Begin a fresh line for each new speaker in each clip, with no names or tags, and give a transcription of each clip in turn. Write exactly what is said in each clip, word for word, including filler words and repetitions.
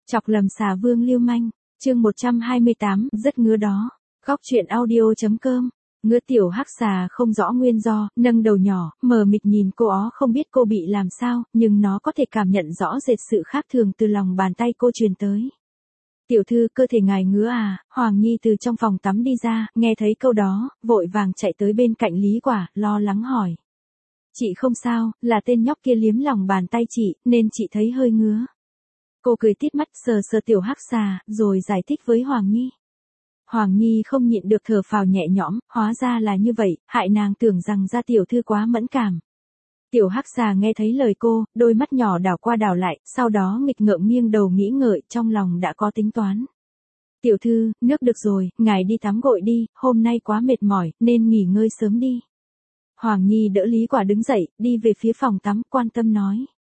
Chọc lầm xà vương lưu manh, chương một trăm hai mươi tám, rất ngứa đó. Góc truyện audio.com. Ngứa tiểu hắc xà không rõ nguyên do, nâng đầu nhỏ, mờ mịt nhìn cô ó không biết cô bị làm sao, nhưng nó có thể cảm nhận rõ rệt sự khác thường từ lòng bàn tay cô truyền tới. Tiểu thư, cơ thể ngài ngứa à? Hoàng Nhi từ trong phòng tắm đi ra, nghe thấy câu đó, vội vàng chạy tới bên cạnh Lý Quả, lo lắng hỏi. Chị không sao, là tên nhóc kia liếm lòng bàn tay chị, nên chị thấy hơi ngứa. Cô cười tít mắt sờ sờ tiểu hắc xà, rồi giải thích với Hoàng Nhi. Hoàng Nhi không nhịn được thở phào nhẹ nhõm, hóa ra là như vậy, hại nàng tưởng rằng gia tiểu thư quá mẫn cảm. Tiểu hắc xà nghe thấy lời cô, đôi mắt nhỏ đảo qua đảo lại, sau đó nghịch ngợm nghiêng đầu nghĩ ngợi, trong lòng đã có tính toán. Tiểu thư, nước được rồi, ngài đi tắm gội đi, hôm nay quá mệt mỏi, nên nghỉ ngơi sớm đi. Hoàng Nhi đỡ Lý Quả đứng dậy, đi về phía phòng tắm, quan tâm nói.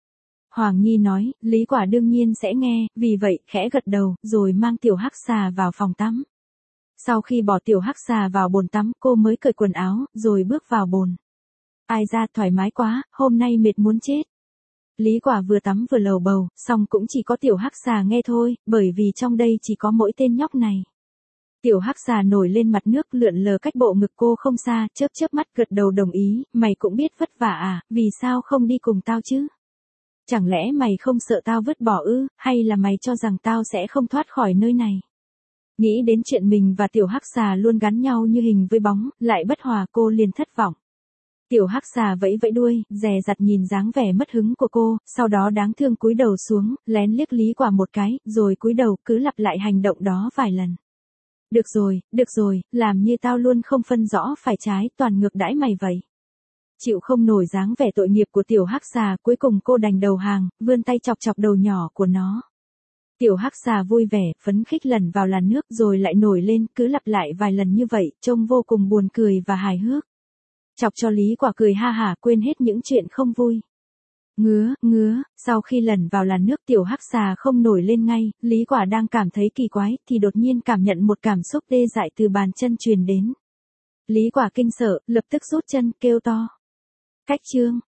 Hoàng Nhi nói, Lý Quả đương nhiên sẽ nghe, vì vậy, khẽ gật đầu, rồi mang tiểu hắc xà vào phòng tắm. Sau khi bỏ tiểu hắc xà vào bồn tắm, cô mới cởi quần áo, rồi bước vào bồn. Ai ra, thoải mái quá, hôm nay mệt muốn chết. Lý Quả vừa tắm vừa lầu bầu, song cũng chỉ có tiểu hắc xà nghe thôi, bởi vì trong đây chỉ có mỗi tên nhóc này. Tiểu hắc xà nổi lên mặt nước lượn lờ cách bộ ngực cô không xa, chớp chớp mắt gật đầu đồng ý, mày cũng biết vất vả à, vì sao không đi cùng tao chứ? Chẳng lẽ mày không sợ tao vứt bỏ ư, hay là mày cho rằng tao sẽ không thoát khỏi nơi này? Nghĩ đến chuyện mình và tiểu hắc xà luôn gắn nhau như hình với bóng, lại bất hòa, cô liền thất vọng. Tiểu hắc xà vẫy vẫy đuôi, dè dặt nhìn dáng vẻ mất hứng của cô, sau đó đáng thương cúi đầu xuống, lén liếc Lý Quả một cái, rồi cúi đầu, cứ lặp lại hành động đó vài lần. Được rồi, được rồi, làm như tao luôn không phân rõ phải trái, toàn ngược đãi mày vậy. Chịu không nổi dáng vẻ tội nghiệp của tiểu hắc xà, cuối cùng cô đành đầu hàng, vươn tay chọc chọc đầu nhỏ của nó. Tiểu hắc xà vui vẻ, phấn khích lần vào làn nước rồi lại nổi lên, cứ lặp lại vài lần như vậy, trông vô cùng buồn cười và hài hước. Chọc cho Lý Quả cười ha hả, quên hết những chuyện không vui. Ngứa, ngứa, sau khi lần vào làn nước tiểu hắc xà không nổi lên ngay, Lý Quả đang cảm thấy kỳ quái, thì đột nhiên cảm nhận một cảm xúc tê dại từ bàn chân truyền đến. Lý Quả kinh sợ, lập tức rút chân, kêu to. Cách chương.